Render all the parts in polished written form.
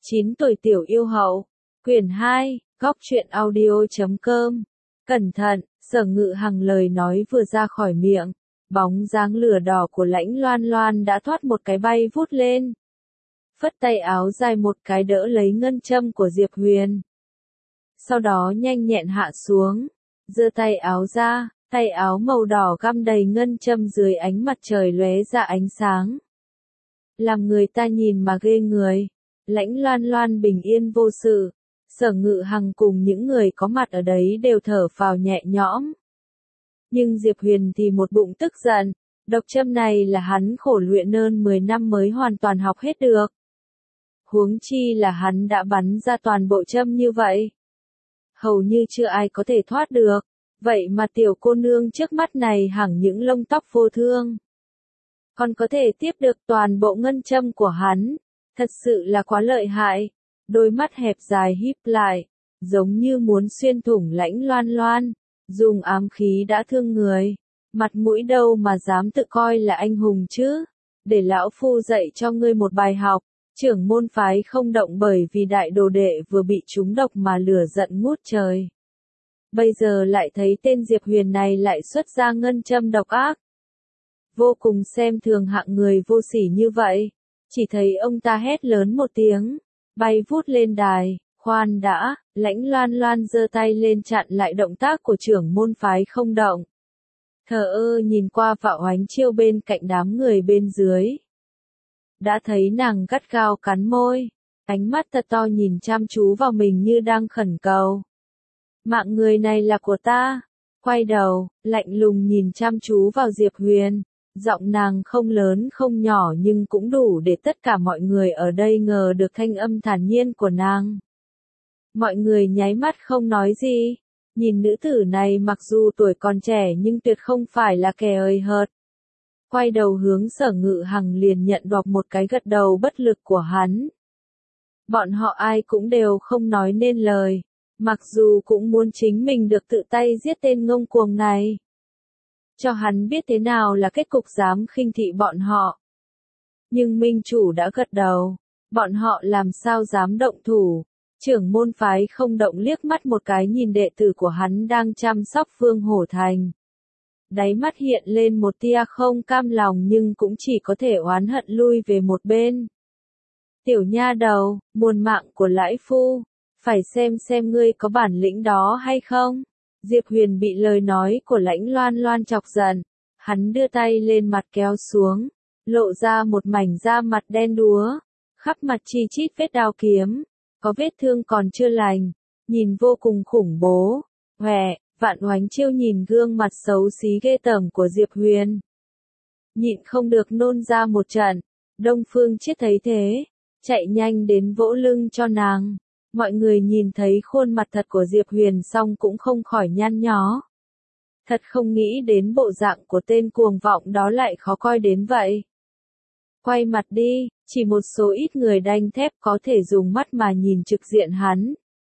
9 tuổi tiểu yêu hậu. Quyển 2, góc truyện audio.com. Cẩn thận, Sở Ngự Hằng lời nói vừa ra khỏi miệng, bóng dáng lửa đỏ của Lãnh Loan Loan đã thoát một cái bay vút lên. Phất tay áo dài một cái đỡ lấy ngân châm của Diệp Huyền. Sau đó nhanh nhẹn hạ xuống, giơ tay áo ra, tay áo màu đỏ găm đầy ngân châm dưới ánh mặt trời lóe ra ánh sáng. Làm người ta nhìn mà ghê người. Lãnh Loan Loan bình yên vô sự, Sở Ngự Hằng cùng những người có mặt ở đấy đều thở phào nhẹ nhõm. Nhưng Diệp Huyền thì một bụng tức giận, độc châm này là hắn khổ luyện hơn 10 năm mới hoàn toàn học hết được. Huống chi là hắn đã bắn ra toàn bộ châm như vậy. Hầu như chưa ai có thể thoát được, vậy mà tiểu cô nương trước mắt này hẳng những lông tóc vô thương. Còn có thể tiếp được toàn bộ ngân châm của hắn, thật sự là quá lợi hại. Đôi mắt hẹp dài híp lại, giống như muốn xuyên thủng Lãnh Loan Loan, dùng ám khí đã thương người. Mặt mũi đâu mà dám tự coi là anh hùng chứ, để lão phu dạy cho ngươi một bài học. Trưởng môn phái không động bởi vì đại đồ đệ vừa bị trúng độc mà lửa giận ngút trời. Bây giờ lại thấy tên Diệp Huyền này lại xuất ra ngân châm độc ác. Vô cùng xem thường hạng người vô sỉ như vậy. Chỉ thấy ông ta hét lớn một tiếng, bay vút lên đài. Khoan đã, Lãnh Loan Loan giơ tay lên chặn lại động tác của trưởng môn phái không động. Thờ ơ nhìn qua Vạo Oánh Chiêu bên cạnh đám người bên dưới. Đã thấy nàng gắt gao cắn môi, ánh mắt thật to nhìn chăm chú vào mình như đang khẩn cầu. Mạng người này là của ta. Quay đầu, lạnh lùng nhìn chăm chú vào Diệp Huyền. Giọng nàng không lớn không nhỏ nhưng cũng đủ để tất cả mọi người ở đây ngờ được thanh âm thản nhiên của nàng. Mọi người nháy mắt không nói gì. Nhìn nữ tử này mặc dù tuổi còn trẻ nhưng tuyệt không phải là kẻ hời hợt. Quay đầu hướng Sở Ngự Hằng liền nhận đọc một cái gật đầu bất lực của hắn. Bọn họ ai cũng đều không nói nên lời, mặc dù cũng muốn chính mình được tự tay giết tên ngông cuồng này. Cho hắn biết thế nào là kết cục dám khinh thị bọn họ. Nhưng minh chủ đã gật đầu, bọn họ làm sao dám động thủ. Trưởng môn phái không động liếc mắt một cái nhìn đệ tử của hắn đang chăm sóc Vương Hổ Thành. Đáy mắt hiện lên một tia không cam lòng nhưng cũng chỉ có thể oán hận lui về một bên. Tiểu nha đầu, muôn mạng của lãi phu, phải xem ngươi có bản lĩnh đó hay không. Diệp Huyền bị lời nói của Lãnh Loan Loan chọc giận, hắn đưa tay lên mặt kéo xuống, lộ ra một mảnh da mặt đen đúa, khắp mặt chi chít vết đao kiếm, có vết thương còn chưa lành, nhìn vô cùng khủng bố. Hòe, Vạn Oánh Chiêu nhìn gương mặt xấu xí ghê tởm của Diệp Huyền, nhịn không được nôn ra một trận. Đông Phương Chiết thấy thế, chạy nhanh đến vỗ lưng cho nàng. Mọi người nhìn thấy khuôn mặt thật của Diệp Huyền xong cũng không khỏi nhăn nhó. Thật không nghĩ đến bộ dạng của tên cuồng vọng đó lại khó coi đến vậy. Quay mặt đi, chỉ một số ít người đanh thép có thể dùng mắt mà nhìn trực diện hắn.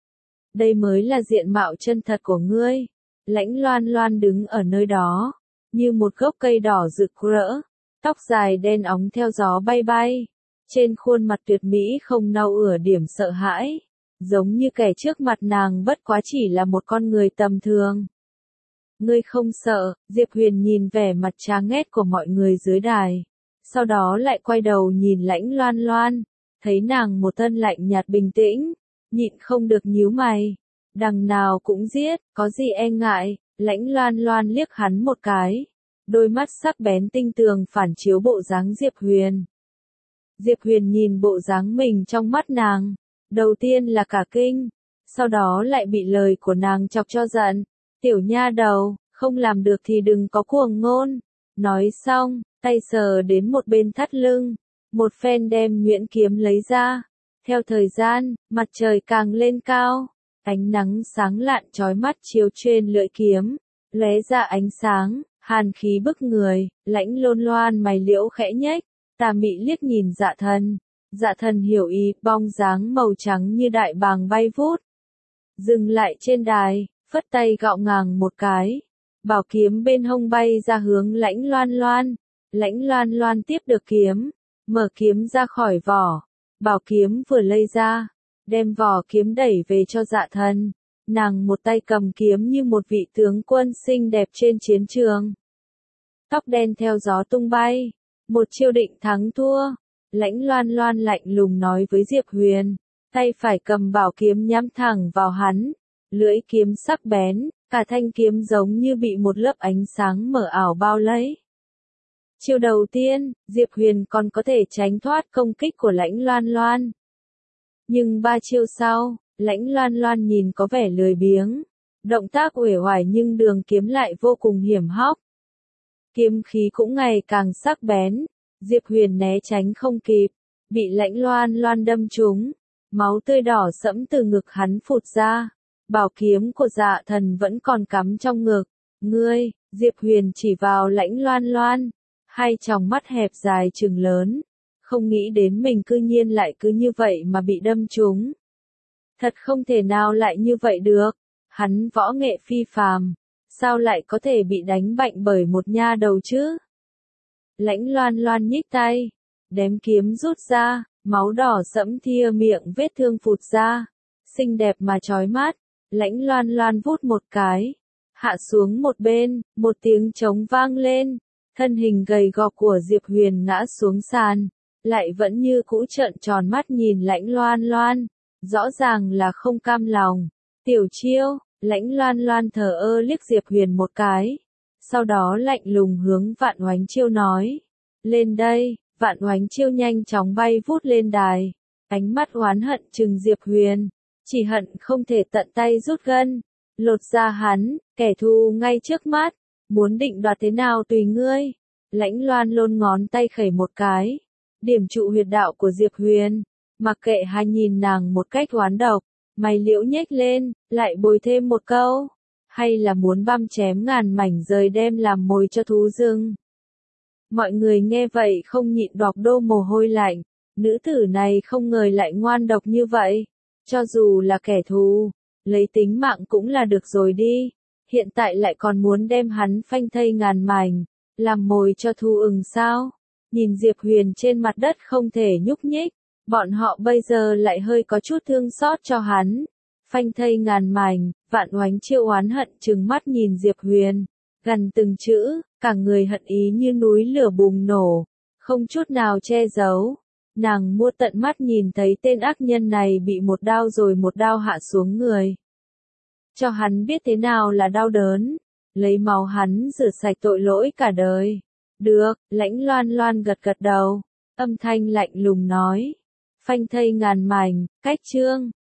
Đây mới là diện mạo chân thật của ngươi. Lãnh Loan Loan đứng ở nơi đó, như một gốc cây đỏ rực rỡ, tóc dài đen óng theo gió bay bay. Trên khuôn mặt tuyệt mỹ không nau ửa điểm sợ hãi, giống như kẻ trước mặt nàng bất quá chỉ là một con người tầm thường. Ngươi không sợ? Diệp Huyền nhìn vẻ mặt chán ghét của mọi người dưới đài, sau đó lại quay đầu nhìn Lãnh Loan Loan, thấy nàng một thân lạnh nhạt bình tĩnh, nhịn không được nhíu mày. Đằng nào cũng giết, có gì e ngại. Lãnh Loan Loan liếc hắn một cái, đôi mắt sắc bén tinh tường phản chiếu bộ dáng Diệp Huyền. Diệp Huyền nhìn bộ dáng mình trong mắt nàng, đầu tiên là cả kinh, sau đó lại bị lời của nàng chọc cho giận. Tiểu nha đầu, không làm được thì đừng có cuồng ngôn. Nói xong, tay sờ đến một bên thắt lưng, một phen đem nhuyễn kiếm lấy ra. Theo thời gian, mặt trời càng lên cao, ánh nắng sáng lạn chói mắt chiếu trên lưỡi kiếm, lóe ra ánh sáng, hàn khí bức người. Lãnh Loan Loan mày liễu khẽ nhếch, tà mị liếc nhìn Dạ Thần. Dạ Thần hiểu ý, bóng dáng màu trắng như đại bàng bay vút, dừng lại trên đài, phất tay gạo ngàng một cái, bảo kiếm bên hông bay ra hướng Lãnh Loan Loan. Lãnh Loan Loan tiếp được kiếm, mở kiếm ra khỏi vỏ, Bảo kiếm vừa lấy ra, đem vỏ kiếm đẩy về cho Dạ Thần. Nàng một tay cầm kiếm như một vị tướng quân xinh đẹp trên chiến trường. Tóc đen theo gió tung bay, một chiêu định thắng thua. Lãnh Loan Loan lạnh lùng nói với Diệp Huyền, tay phải cầm bảo kiếm nhắm thẳng vào hắn, lưỡi kiếm sắc bén, cả thanh kiếm giống như bị một lớp ánh sáng mờ ảo bao lấy. Chiêu đầu tiên, Diệp Huyền còn có thể tránh thoát công kích của Lãnh Loan Loan. Nhưng 3 chiêu sau, Lãnh Loan Loan nhìn có vẻ lười biếng, động tác uể oải nhưng đường kiếm lại vô cùng hiểm hóc. Kiếm khí cũng ngày càng sắc bén, Diệp Huyền né tránh không kịp, bị Lãnh Loan Loan đâm trúng, máu tươi đỏ sẫm từ ngực hắn phụt ra, bảo kiếm của Dạ Thần vẫn còn cắm trong ngực. Ngươi, Diệp Huyền chỉ vào Lãnh Loan Loan, hai tròng mắt hẹp dài trừng lớn, không nghĩ đến mình cư nhiên lại cứ như vậy mà bị đâm trúng. Thật không thể nào lại như vậy được, hắn võ nghệ phi phàm, sao lại có thể bị đánh bại bởi một nha đầu chứ? Lãnh Loan Loan nhích tay, đếm kiếm rút ra, máu đỏ sẫm thia miệng vết thương phụt ra, xinh đẹp mà chói mắt. Lãnh Loan Loan vút một cái, hạ xuống một bên, một tiếng trống vang lên, thân hình gầy gò của Diệp Huyền ngã xuống sàn, lại vẫn như cũ trợn tròn mắt nhìn Lãnh Loan Loan, rõ ràng là không cam lòng. Tiểu chiêu, Lãnh Loan Loan thờ ơ liếc Diệp Huyền một cái, sau đó lạnh lùng hướng Vạn Oánh Chiêu nói, lên đây. Vạn Oánh Chiêu nhanh chóng bay vút lên đài, ánh mắt oán hận trừng Diệp Huyền, chỉ hận không thể tận tay rút gân, lột ra hắn, kẻ thù ngay trước mắt, muốn định đoạt thế nào tùy ngươi. Lãnh Loan Loan ngón tay khẩy một cái, điểm trụ huyệt đạo của Diệp Huyền, mặc kệ hai nhìn nàng một cách oán độc, mày liễu nhếch lên, lại bồi thêm một câu, hay là muốn băm chém ngàn mảnh rời đem làm mồi cho thú rừng. Mọi người nghe vậy không nhịn đọc đổ mồ hôi lạnh, nữ tử này không ngờ lại ngoan độc như vậy, cho dù là kẻ thù, lấy tính mạng cũng là được rồi đi, hiện tại lại còn muốn đem hắn phanh thây ngàn mảnh, làm mồi cho thú sao? Nhìn Diệp Huyền trên mặt đất không thể nhúc nhích, bọn họ bây giờ lại hơi có chút thương xót cho hắn. Phanh thây ngàn mảnh, Vạn Oánh Chiêu oán hận trừng mắt nhìn Diệp Huyền, gần từng chữ, cả người hận ý như núi lửa bùng nổ, không chút nào che giấu. Nàng mua tận mắt nhìn thấy tên ác nhân này bị một đao rồi một đao hạ xuống người. Cho hắn biết thế nào là đau đớn, lấy máu hắn rửa sạch tội lỗi cả đời. Được, Lãnh Loan Loan gật gật đầu, âm thanh lạnh lùng nói. Phanh thây ngàn mảnh, cách chương.